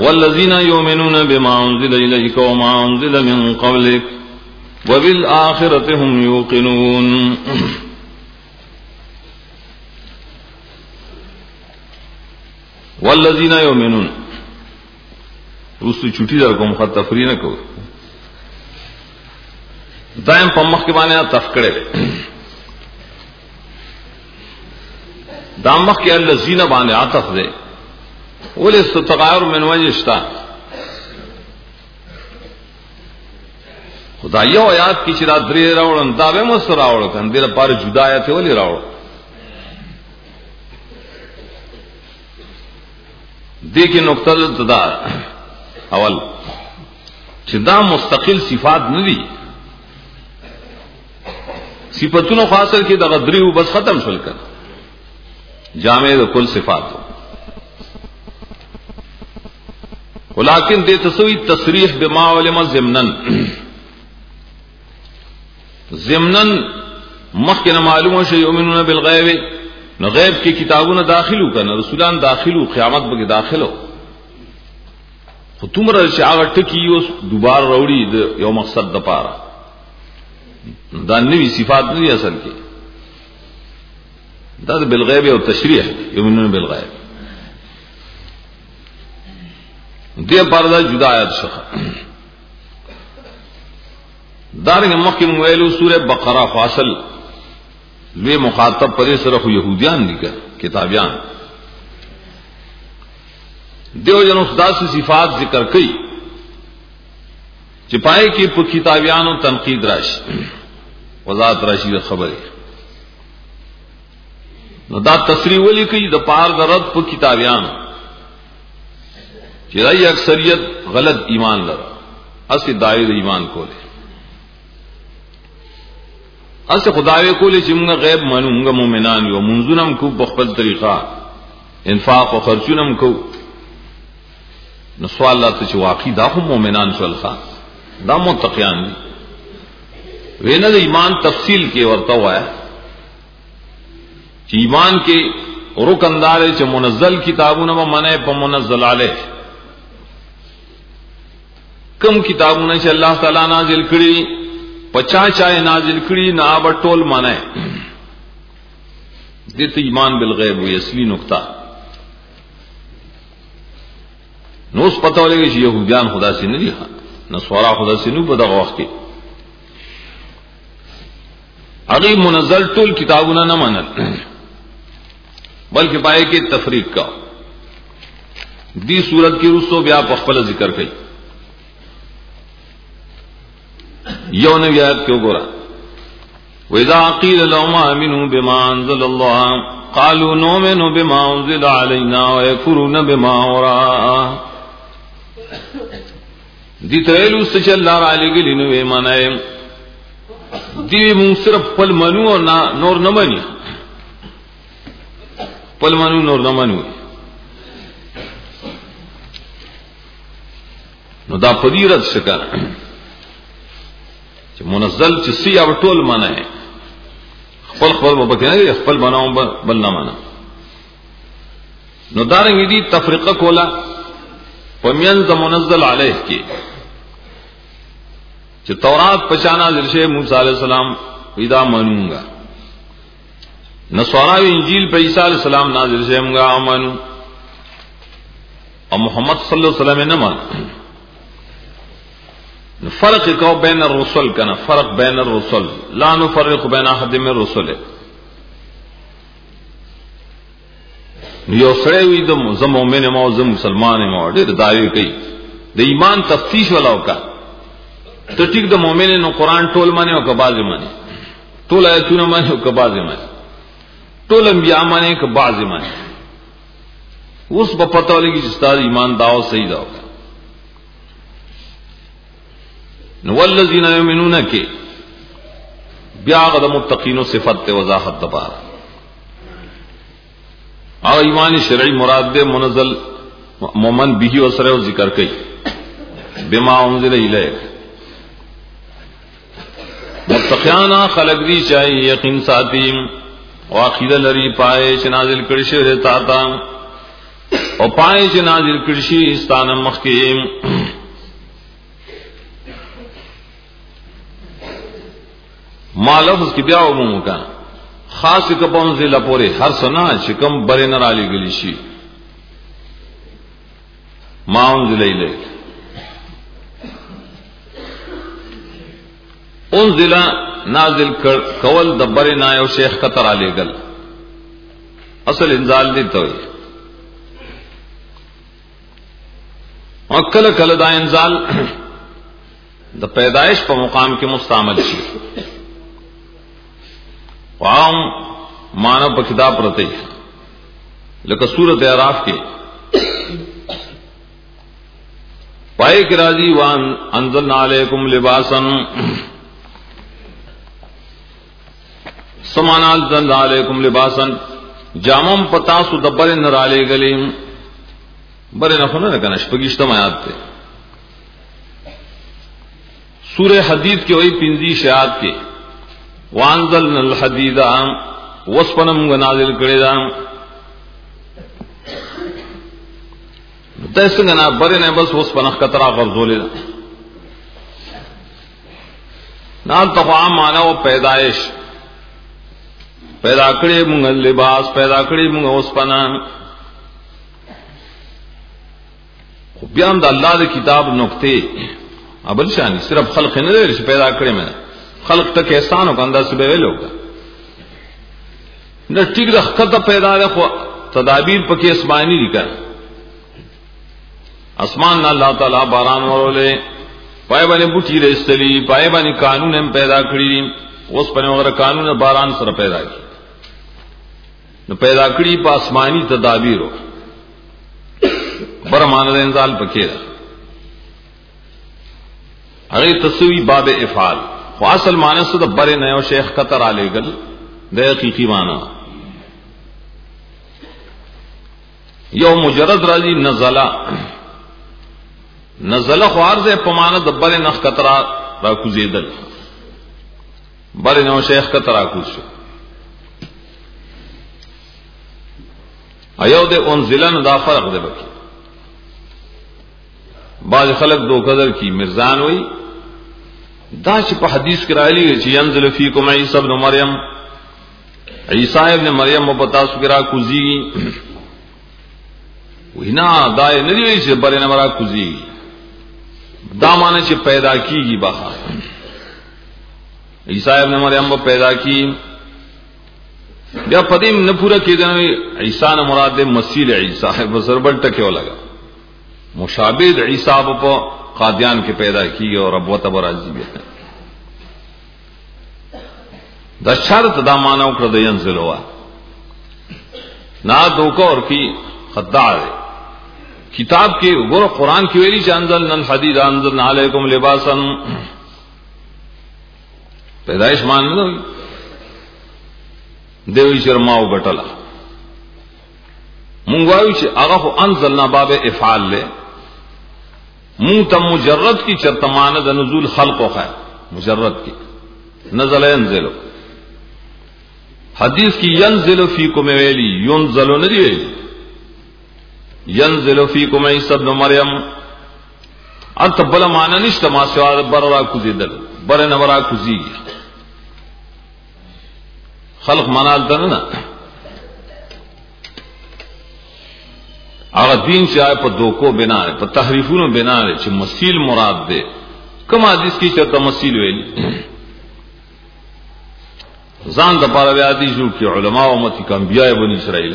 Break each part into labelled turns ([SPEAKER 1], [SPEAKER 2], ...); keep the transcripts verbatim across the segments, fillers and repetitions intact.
[SPEAKER 1] والذین یؤمنون بما انزل الیک وما انزل من قبلک وبالآخرة هم یوقنون. والذین یؤمنون رسو چھٹی در کو مخاط تفریح نہ کو دائم پمخ کے بانے تفکڑے دامخ کے الذین بانے عطف دے ولی استغیر من وجشتا خدا یو آیات کی چرا دری راوڑن داوے مستر راوڑ کن دیر پار جدا آیت ولی راوڑ دیکھ نقطہ تدا اول چدا مستقل صفات ندی صفتونو خاصر کی دا دریو بس ختم شل کر جامع دا کل صفات ولیکن دے تسوی تصریح بما علم ضمنن ضمنن مخکن معلوم شے یؤمنون بالغیب نو غیب کی کتابوں داخلو کرنا رسولان داخلو قیامت بگی داخلو خو تمرا شاگر ٹکی یو دوبار روڑی یو مقصد دا پارا دا نوی صفات نوی اصل کی دا دا بالغیب او تشریح یؤمنون بالغیب دیا پارا دا جدا آیت شخص دارنگ مخکن مویلو سورہ بقرہ فاصل لوی مخاطب پدے صرف یہودیان لکھا کتابیان دیو جنو خدا سے صفات ذکر کئی چپائے کی پا کتابیانو تنقید راشی وضاحت راشی دا خبری نو دا تصریح ولی کئی دا پار دا رد پا کتابیانو چی رئی اکثریت غلط ایمان لرا اسی دائر ایمان کو لے اسے خداوے کو لے چمگا غیب منونگا مومنان یو منزونم کو بخبل طریقہ انفاق و خرچونم کو نسوال اللہ تچ واقعی دا خم مومنان شلخا دا متقیان دی وینا دا ایمان تفصیل کے ورطا ہوا ہے چی ایمان کے رکن دارے چی منزل کتابونا با منع پا منزل علیہ کم کتابونا چی اللہ تعالیٰ نازل کری پچا چائے نازل کری نا بٹول مانے دیتے ایمان بالغیب ہوئی اصلی نقطہ نو اس پتہ ہو لے گا یہودیان خدا سے نہیں لکھا نصارا خدا سے نہیں پتہ وقت کی اگی منزل ٹول کتابوں نہ مانل بلکہ پائے کہ تفریق کا دی صورت کی رسو بیا پخپل ذکر کئی یو نبی آیت کیوں گورا وَإِذَا قِيلَ لَهُمْ آمِنُوا بِمَا أَنزَلَ اللَّهُ قَالُوا نُؤْمِنُ بِمَا أُنزِلَ عَلَيْنَا وَيَكْفُرُونَ بِمَا وَرَاءَهُ دی تویلو سچ اللہ را علی گلی نو ایمان آئے دیوی مون صرف پل منو اور نور نمانی پل منو نور نمانو نو دا پدیرت شکر منزل چ سی اب ټول معنی ہے خپل خپل وبکنه خپل بناو بل نه معنا نو دارنګ دي تفریقه کولا پمین ز منزل علیه کی چې تورات پچانا ذل موسی علیہ السلام پیدا مانونگا نصارا انجیل په عیسی علیہ السلام نازل شه موږ امنو او محمد صلی الله علیه وسلم نه مان فرق کو بین الرسل کنا فرق بین الرسل لا نفرق بین احد من الرسل یو سره وی د مومن مو زم مسلمان مو ډېر دایو کوي د ایمان تفتیش ولاو کا ته ټیک د مومن نو قران ټول معنی او کباز معنی ټول آیتونه معنی او کباز معنی ټول انبیاء معنی او کباز معنی اوس په پتہ لګی چې ستاسو ایمان داو صحیح داو نو والذین یؤمنون کے بیا غد متقین صفت وضاحت دبار اور ایمان شرعی مراد دے منزل مومن بھی وسر و ذکر کئی بما انزل الیک متقیانا خلق دی چاہیے یقین ساتیم واقعہ لری پائے چنازل کڑی شہر تاتا او پای چې نازل کړي ستانه مخکې ما لفظ کی بیا عموم کا خاص کپون ضلع پورے ہر سنا شکم برے نہ رالی گلی شی ما انزل الیک انزل نازل کول دبر نہ او شیخ قطر علی گل اصل انزال دی تو اکل کل دا انزال د پیدائش په مقام کې مستعمل شي عام مانو په کتاب پرته لکه سورۃ اعراف کې پای کې راځي وان انزلنا علیکم لباسا سمانا انزلنا علیکم لباسا جامم پتا سو دبر نراله گلیم بره نه خونه کنه شپږشتم آیات ته سورہ حدید کی وہی پنجی شیات کے وانزلنا الحدید وسپنم نازل کړي دا دڅنګ نه بره نه بس وسپنخ کترا غرزولې نال تفام مانو پیدائش پیدا کړي موږ لباس پیدا کړي موږ وسپنا خو بیا هم د الله د کتاب نقطې ابل شان صرف خلق نه لري چې پیدا کړی مې خلق ته احسانو کنده سبه ویلوګه نو ټیک د خطه پیدا ده خو تدابیر پکې اسماني دي کړ اسمان نه الله تعالی باران ورولې پای باندې بوټي رستلی پای باندې قانون هم پیدا کړی اوس په وګړه قانون باران سره پیدا کړي نو پیدا کړی په اسماني تدابیرو برمانه انزال پکې ده هغه تسوی باب افعال خو اصل معنی څه د بره نه یو شیخ قطر علی گل د حقیقی معنی یو مجرد راځي نزلا نزلا خو ارزه په معنی د بره نه قطر را کوزیدل بره نه شیخ قطر را کوز شو ایو د انزلن دا فرق دی بکی بعض خلق دو قدر کی مرزان ہوئی دا چې په حدیث کې راځي چې ينزل فیکم عیسی ابن مریم عیسی ابن مریم په تاسو کې را کوزي وینا دا نه دی چې بل نه را کوزي دا معنی چې پیدا کیږي بخا عیسی ابن مریم په پیدا کی بیا پدیم نه پورا کېدنه عیسی نه مراد مسیح عیسی په سربل ټکیو لگا مشابه عیسی په قادیان کې پیدا کی اور ابوت برازی بھی دا شرط دا معنی وکړه د ينزل هوا نا دوکو اور کی خداع کتاب کې وګوره قران کې ویلي چې انزلنا الحديد انزلنا علیکم لباسا پیدائش مان نه وي دوی شرما وګټلا مونږ وایو چې هغه انزلنا باب افعال له مون ته مجرد کی چرتمانه د نزول خلق خو مجرد کی نزل ينزل حدیث کی ينزل فیکم ویلی ينزل ندی ویلی ينزل فیکم عیسی ابن مریم انت بل معنی نشته ما سوال برا کوزیدل بر نه برا کوزی خلق منال دنه هغه دین چې آی په دوکو بنا ہے په تحریفونو بنا ہے چې مسیل مراد ده کوم حدیث کې چې تمثيل ویلي ځان د پاره بیا دي جو کې علما او امت کې انبیاء بنی اسرائیل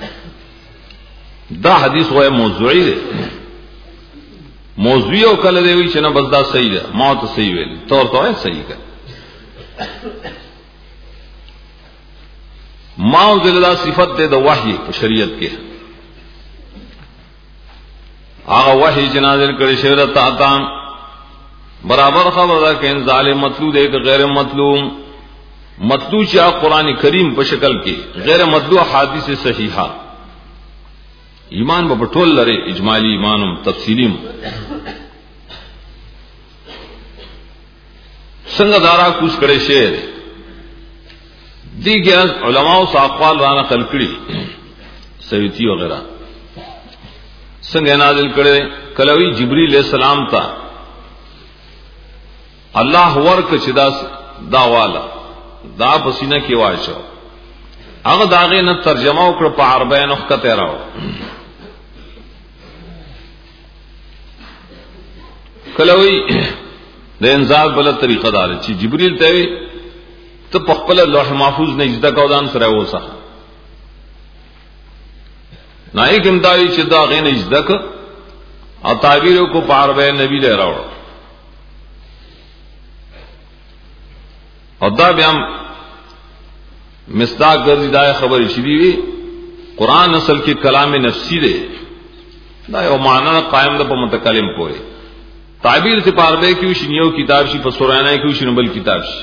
[SPEAKER 1] دا حدیث وای موضوعی ده موضوعی او کله دی چې نه بس دا صحیح ده ما ته صحیح ویل تور ته صحیح کړ ما ذل صفت ده د وحی په شریعت کې هغه وحی جنازل کړي شهرت عطا برابر خبر ده کہ انزال مطلوب ہے کہ غیر مطلوب مطلوب چې قرآن کریم په شکل کې غیر مطلوب حدیث صحیحه ایمان په ټول لري اجمالی ایمانم تفصیلیم څنګه دارا کوس کړي شعر دیګه علماء او اقوال را نقل کړي سیوطی وغیرہ څنګه نازل کړي کلوی جبرئیل علیہ السلام ته الله ورک چې دا دا والا دا پسینه کې واچو هغه داغه نه ترجمه وکړه په عربی نسخه ته راو کلوی د انزال بل طریقه دار چې جبرئیل ته ته په خپل لوح محفوظ نه اجازه کاودان سره وسه نای کوم دای چې دا غین اجازه ک او تعبیر کو په عربی نبی له راو او دا بیا مصداق ګرځي دا خبرې شې دی قرآن اصل کې کلام نفسی دی دا یو معنا قائم ده په متکلم پورې تعبیر سے پاربے کیوں شنیو کتاب شی پسورانا کیوں شنبل کتاب شی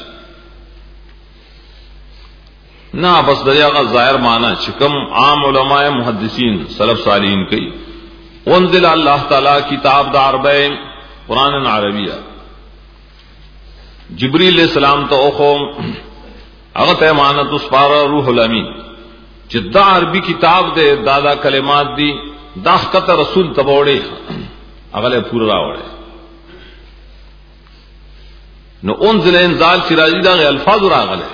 [SPEAKER 1] نہ بس دریا کا ظاہر معنی چکم عام علماء محدثین سلف صالحین کی انزل اللہ تعالی کتاب دار بے قرآن عربیہ جبریل علیہ السلام تو اوخم اغت امانت اسپارا روح الامین جدا عربی کتاب دے دادا کلمات دی داخت رسول تبوڑے اگلے پورا راوڑے نو انزل انزال چراجی دا غی الفاظ راغلے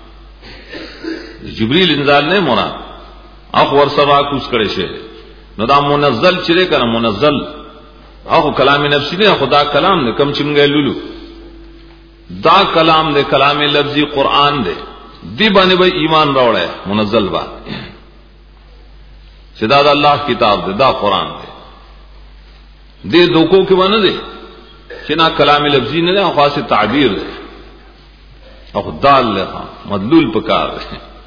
[SPEAKER 1] جبریل انزال نے مراد اخ ورسرا کوس کرے شے نو دا منزل چرے کنا منزل اخ کلام نفسی نے خدا کلام نے کم چمگے لولو دا کلام دے کلام لفظی قرآن دے دی بانے بھائی ایمان روڑے منزل با سدا دا اللہ کتاب دے دا قرآن دے دے دوکو کے بانے دے چنا کلام لفظی نے خاص تعبیر دے او دال لے مدلول پکار دے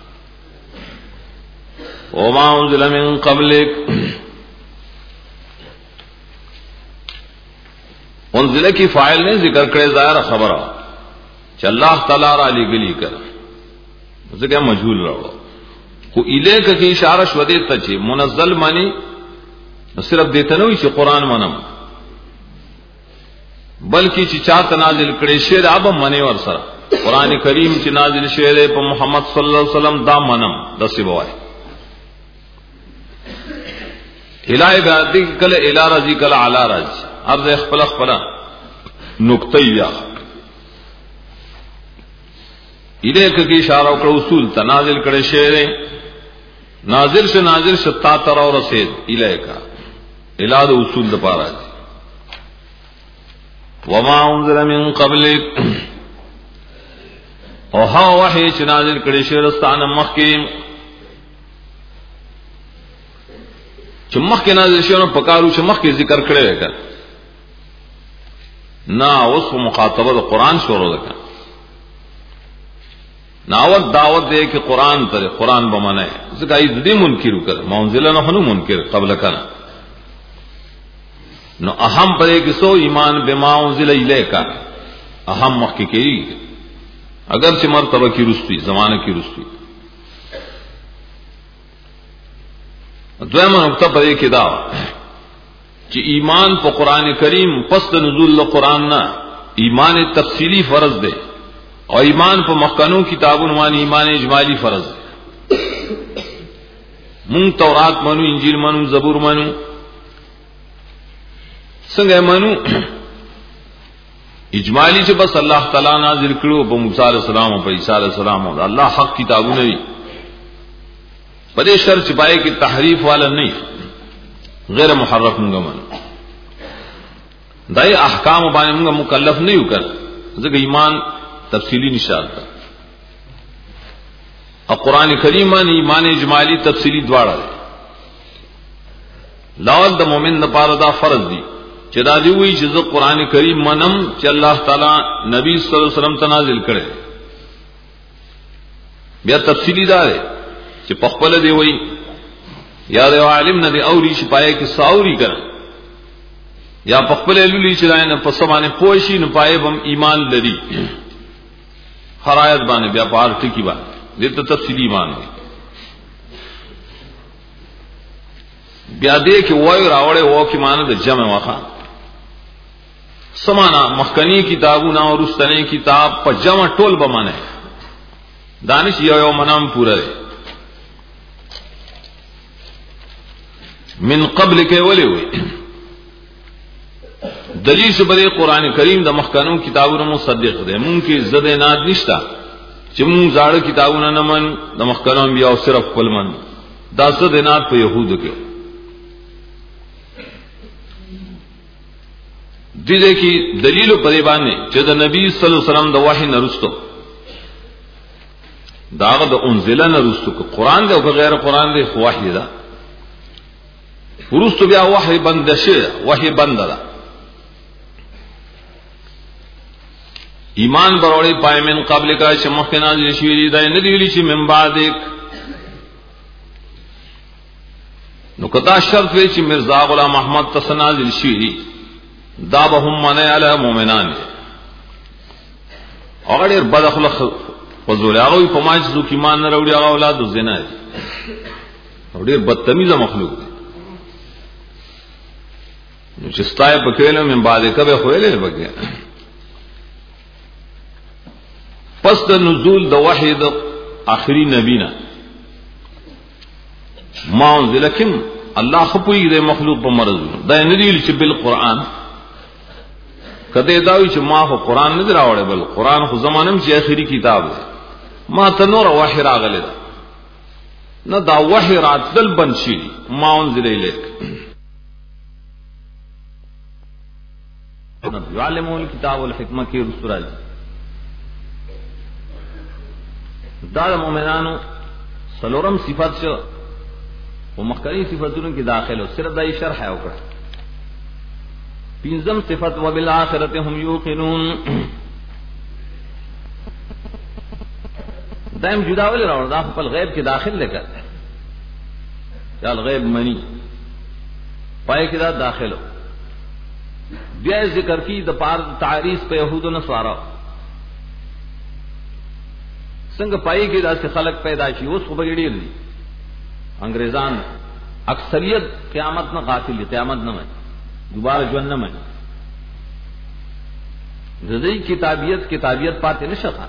[SPEAKER 1] وما انزل من قبلک انزل کی فاعل نے ذکر کرے ظاہر خبر کہ اللہ تعالی را علی گلی کر اسے کیا مجهول رہو کو الیک کی اشارہ شودے تچ منزل معنی صرف دیتا نہ کہ قرآن منم بلکہ چې چاته نازل کړي شعر اب منی ور سره قران کریم چې نازل شعر په محمد صلی الله علیه وسلم دا منم دسی بوای الای غادی کله الی رضی کله علی رضی ارز خپل خپل نقطه یا الیک کی اشاره او اصول تنازل کړي شعر نازل سے نازل شتا تر اور رسید الیکا الاد اصول د پاره وما انزل من قبلک او ها وحی چې نازل کړي شهرستان مخکې چې مخکې نازل شونه پکارو چې مخکې ذکر کړي وکړه نا اوس مخاطبه د قران شروع ده ناوت دعوت دے کہ قرآن پر قرآن بمانا ہے اس کا دې منکر کر منزل نه هنو منکر قبل کنا نو اہم پرے کہ سو ایمان بما انزل الیک اہم مخکی کی اگر سے مرتبہ کی رستی زمانہ کی رستی دویمہ نقطہ پرے کہ دا کہ ایمان پا قرآن کریم پس نزول قرآن نہ ایمان تفصیلی فرض دے اور ایمان پا مخکنوں کتابوں مانی ایمان اجمالی فرض دے من تورات منو انجیل منو زبور منو څنګه منو اجمالی چې بس الله تعالی نازل کړو په موسی علیہ السلام او په عیسی علیہ السلام او الله حق کتابونه دي په دې شرط پای کې تحریف والا نه غیر محرف موږ منو دای احکام باندې موږ مکلف نه یو کړ ځکه ایمان تفصیلی نشاط ده او قران کریم باندې ایمان اجمالی تفصیلی دواړه ده لاول د مؤمن لپاره دا فرض دي چې دا دی وی چې قرآن کریم منم چې الله تعالی نبی صلی الله علیه وسلم تنازل کړي بیا تفصیلی دا ده چې په خپل دی وی یا د عالم نه دی اوري چې پای کې ساوري کړي یا په خپل لولي چې راینه په سمانه پوښی نه پای بم ایمان لري خرایت باندې بیا په هر ټکی باندې دې ته تفصیلی ایمان دی بیا دې کې وای راوړې وو کې معنی د جمع واخا سمانا مخکنی کتابونه او رستنی کتاب په جمع ټول بمانه دانش یو یو منام پورا دی من قبل کې ولي وي دلیل شبره قران کریم د مخکانو کتابونو مصدق دی مونږ کې زده ناد نشتا چې مونږ زاړه کتابونه نه من د مخکانو بیا او صرف خپل من دا زده ناد په يهودو کې دې کې دلیل په دې باندې چې د نبی صلی الله علیه وسلم د وحی نرستو داغه د انزل نرستو قرآن دی او غیر قرآن دی وحی دا ورستو بیا وحی بند شه وحی بند ده ایمان بروړی پای من قبل کا چې مخکې نازل شوی دی دا نه دی ویلي چې من بعد نو کدا شرط وی چې مرزا غلام احمد تسنازل شوی دی دا به هم منه علی مؤمنان اگر بد اخلاق فزول هغه په ماج زو کې ایمان نه وروړي هغه اولاد زنا دي ډېر بدتمیزه مخلوق دي نو چې ستای په کېلو من بعد کبه خوېلې بګه پس د نزول د وحی د اخري نبینا ما انزلکم الله خپوی د مخلوق په مرز دا نه دی چې بل قران کده دا وی چې ما خو قران نه دراوړې بل قران خو زمانم چې اخري کتاب دی ما ته نور وحی راغلی دا نه دا وحی راتل بنشي ما انزل الیک یعلمون الكتاب والحکمه کی رسول دا د مؤمنانو سلورم صفات شو او مخکري صفاتونو کې داخله صرف دای شرح وکړه پنځم صفات وبالآخرته هم یوقنون دایم جدا ول راوړ دا خپل غیب کې داخل لګا چل غیب منی پای کې دا داخلو بیا ذکر کی د پار تعریض په يهودو نه سوارا څنګه پای کې داسې خلق پیدا شي اوس خو بغیر دي انګريزان اکثریت قیامت نه غافل دي قیامت نه مانی دوباره ژوند نه مانی زدی کتابیت کتابیت پاتې نشته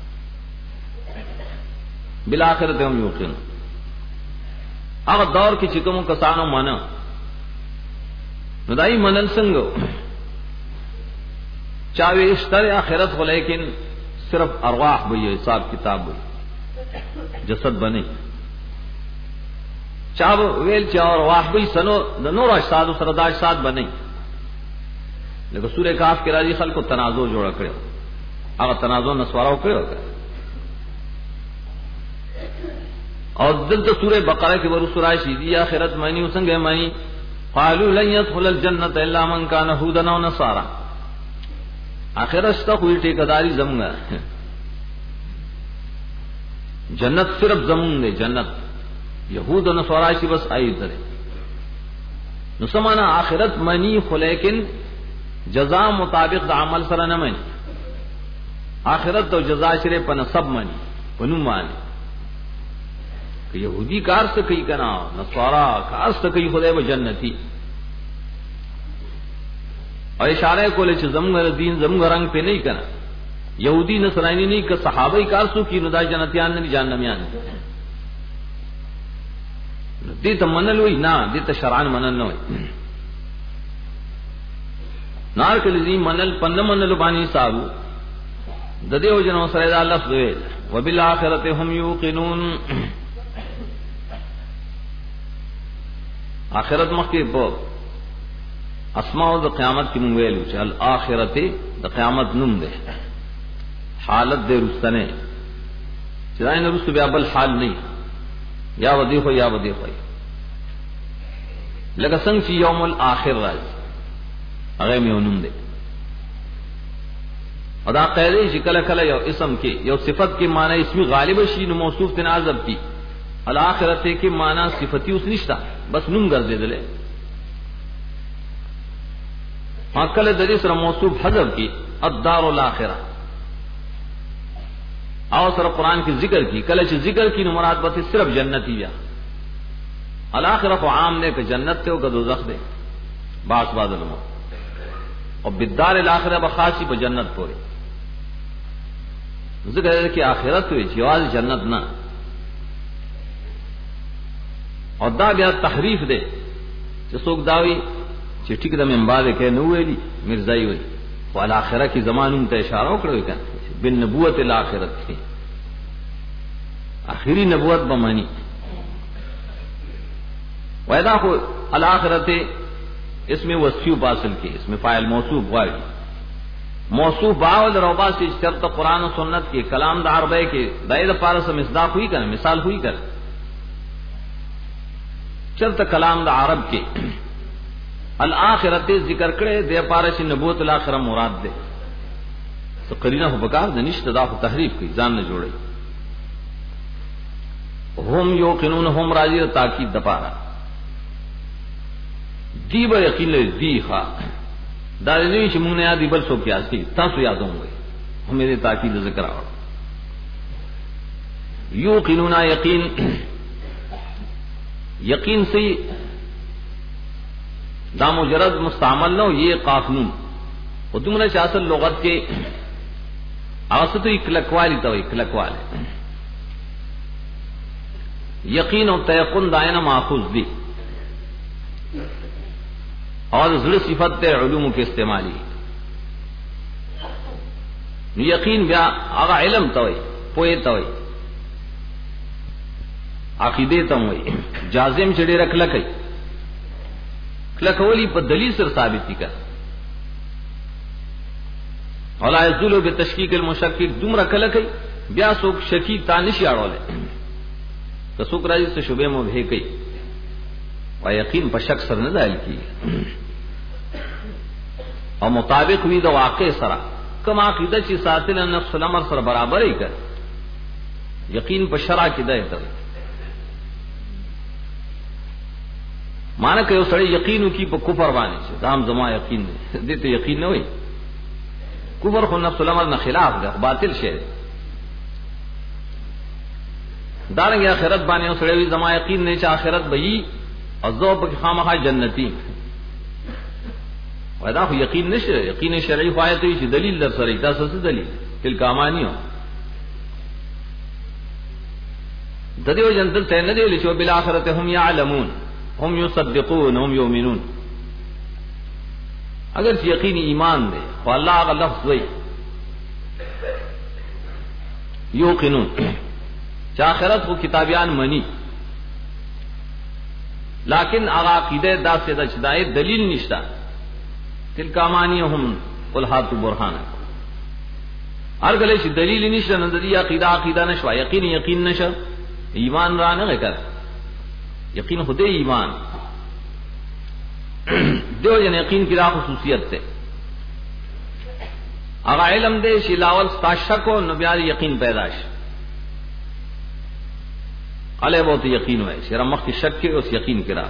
[SPEAKER 1] بالآخرت هم یوقن هغه دور کې چې کوم کسانو مانه نو دای منل څنګه چاوي اشتر آخرت خو لیکن صرف ارواح به حساب کتاب به جسد بنی چا ویل چا ارواح به سنو د نور اجساد سره د اجساد بنی لکه سورہ کاف کې راځي خلکو تنازع جوړ کړو هغه تنازع نسوارو کړو او دلته سورہ بقره کې ورسره راشي دی آخرت معنی وسنګه معنی قالوا لن يدخل الجنه الا من كان هودا او نصارى آخرت تا کوئی ټیکداری زمونږه جنت صرف زمون دی جنت یہود و نصارا شي بس آئی درے نو سمانا آخرت منی خو لیکن جزاء مطابق د عمل سره نه منی آخرت تو جزاء شری په نسب منی پنو مانی کہ یہودی کار سے کوي کنا نصارا کار سے کوي خدای به جنتی اور اشارہ کولے چې زمغه دین زمغه رنگ په نه کنا یہودی نصرانی نه ک صحابه کار سو کی ندا جنتیان نه جهنميان دې ته منل وای نه دې ته شرعن منل نه وای نار کله دې منل پند منل باندې صاحب د دې وجنو سره دا لفظ وی وبالآخرته هم یوقنون آخرت مخکې په اسماء د قیامت کې مونږ ویلو چې الاخرته د قیامت نوم ده حالت د رستنه چې دا نه رست بیا بل حال نه یا ودی خو یا ودی خو لکه څنګه چې یوم الاخر راځي هغه مې نوم ده ادا قاعده چې کله کله یو اسم کې یو صفت کې معنی اسمی غالب شي نو موصوف تنازب کی الاخرته کې معنی صفتی اوس نشتا بس نوم ګرځیدل عقل د دې سره موصوف حذف کی الدار الاخره او سره قران کې ذکر کی کله چې ذکر کی نو مراد به صرف جنتی یا الاخره کو عام نے کہ جنت ته او کہ دوزخ دے باس بادل مو او بالدار الاخره بخاصی په جنت پورې ذکر کی آخرت وی جواز جنت نہ اور دا بیا تحریف دے چې څوک داوي چې ټیک د منبار کې نو ویلي مرزای وی ول اخره کې زمانوم ته اشاره وکړو کنه بن نبوت الاخرت کې اخري نبوت بمانی وایدا خو الاخرت اسم وصفی باصل کې اسم فاعل موصوف وایي موصوف باول روبا سے شرط قرآن و سنت کے کلام دا عربے کے دائد پارس مصداق ہوئی کر مثال ہوئی کر شرط کلام دا عرب کے الآخرت ذکر کرے دے پارس نبوت الاخرہ مراد دے تو قرینہ ہو بکار دنشت دا خو تحریف کی جان نہ جوڑے ہم یوقنون ہم راضی تاکید دپارا دی با یقین لے دی خواہ دارنی چې مونږ نه یادې بل څوک یاد کړي تاسو یادوم وي هم دې تاکید ذکر راوړ یوقنون یقین یقین سے دا مجرد مستعمل نہ ہو یہ قافنون وہ تمہارا اصل لغت کے اوسط اکلکوالی تو اکلکوال یقین و تیقن دائنا ماخوذ دی اور زړه صفت علوم کے استعمالی یقین بیا هغه علم توي پوهه توي عقیده ته وي جازم چړي رکھل کوي کلکولی په دلیل سره ثابت دي کا ولا یذل بتشکیک المشکک دومره کله کوي بیا څوک شکی تانشي اړول که څوک راځي څه شوبه مو به کوي او یقین په شک سره نه دایل کی او مطابق وی د واقع سره کما عقیده چې ساتل نفس الامر سره برابر ای کړ یقین په شرع کې ده ته مانه کوي سره یقینو کی په کفر باندې چې دام زما یقین دې ته یقین نه وي کفر خو نفس الامر نه خلاف ده باطل شی دارنګه آخرت باندې سره وی زما یقین نه چې آخرت به او زو په خامخا جنتی ودا خو یقین نشه یقین شرعی فایت وی چې دلیل در سره تاسو څه دلیل تل کامانیو د دې وجندل ته نه دی چې بالاخره هم يعلمون هم يصدقون هم يؤمنون اگر چې یقین ایمان دی خو الله هغه لفظ وی یوقنون چې آخرت کو کتابیان منی لیکن هغه عقیده دا څه د چدای دلیل نشته تلک امانیهم قل هاتوا برهانکم هر کله چې دلیل نشته نو د دې عقیده عقیده نشو یقین یقین نشو ایمان را نه کړ یقین خدای ایمان دیو جن یقین کی را خصوصیت ته هغه علم دې چې لاول تاشکو نو بیا یقین پیدا شي علی بہت یقین ہوئے شرم مخ کی شک کے اس یقین کرا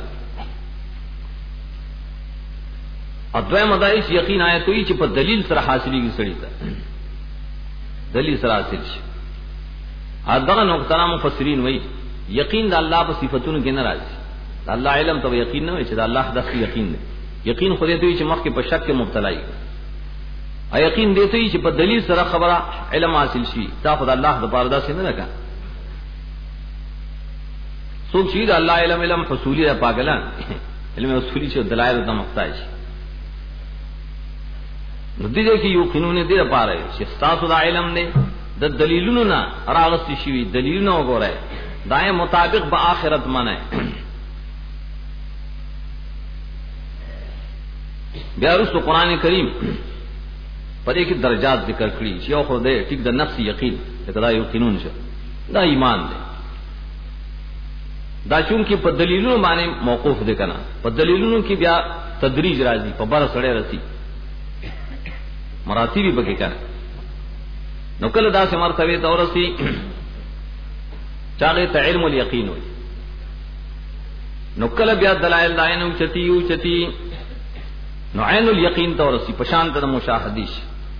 [SPEAKER 1] ادوی مدائش یقین آئے تو یہ چپا دلیل سر حاصلی کی سڑی تا دلیل سر حاصل شی ادغا نقطنا مفسرین وی یقین دا اللہ پا صفتون کے نرازی دا اللہ علم تو یقین نہ ہوئی چھ دا اللہ دست یقین دے یقین خودے تو یہ چھ مخ کے پا شک کے مبتلائی ا یقین دے تو یہ چھ پا دلیل سر خبرہ علم حاصل شی تا خدا اللہ دا پاردہ سے نہ رکھا سوک شید اللہ علم علم حصولی دا پاگلان علم حصولی چھ دلائل دا مقتاج ندیجے کی یوقنون دیر پا رہے شستاسو دا علم دے دا دلیلونو نا راغستی شوی دلیلونو گو رہے دائیں مطابق با آخرت منائے بیارست قرآن کریم پر ایک درجات ذکر کری چیو خود دے ٹک دا نفس یقین لیکن دا یوقنون شا دا ایمان دے دا چونکہ پا دلیلونو مانے موقوف دے کنا پا دلیلونو کی بیا تدریج رازی پا بر سڑے رسی مراتبی بکی کنا نو کل دا سے مرتبه تورسی چاگے تا علم الیقین ہوئی نو کل بیا دلائل دائنو چتی او چتی نو عین الیقین تورسی پشانت دا مشاہدیش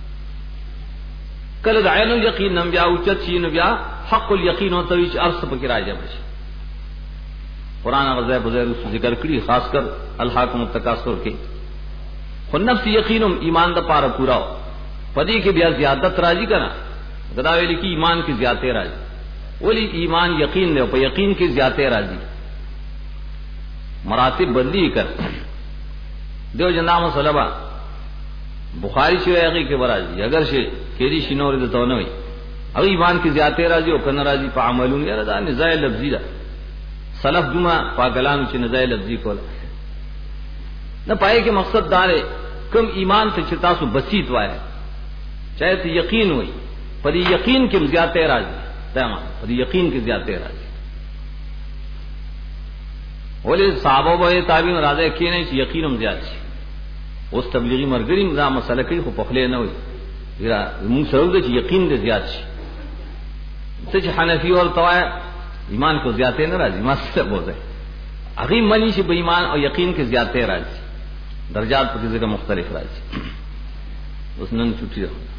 [SPEAKER 1] کل دا عین الیقین نم بیا او چتی نو بیا حق الیقین و تویچ عرص پکی راجہ بشی قرآن غزہ بزیر ذکر کری خاص کر الحاکم التکاثر کے خود نفس یقینم ایمان دا پارا پورا ہو پدی کے بیا زیادت راضی کرنا گدا ویلی کی ایمان کی زیادت راضی ولی ایمان یقین دے پا یقین کی زیادت راضی مراتب بدلی کر دیو جنا مسلبا بخاری شو ہے کہ برازی اگر سے کیری شنور دے تو نہ ہوئی اب ایمان کی زیادت راضی او کن راضی فعملون یا رضا نزاع لفظی دا سلف جمعہ پاگلان چ نزاع لفظی کولا نہ پائے کہ مقصد دار ہے کم ایمان سے چتا سو بسیط وائے چاہے تو یقین ہوئی پر یقین کے زیادت راضی تمام پر یقین کے زیادت راضی بولے صحابہ بھائی تابعین راضی کی نہیں یقین ہم زیادہ اس تبلیغی مرګري دا مسله کوي خو په خله نه وي دا موږ سره د یقین د زیات شي څه حنفي او توای ایمان کو زیاته نه راځي ما څه بوزه هغه منی شي به ایمان او یقین کې زیاته راځي درجات په ځای مختلف راځي اوس نن چټي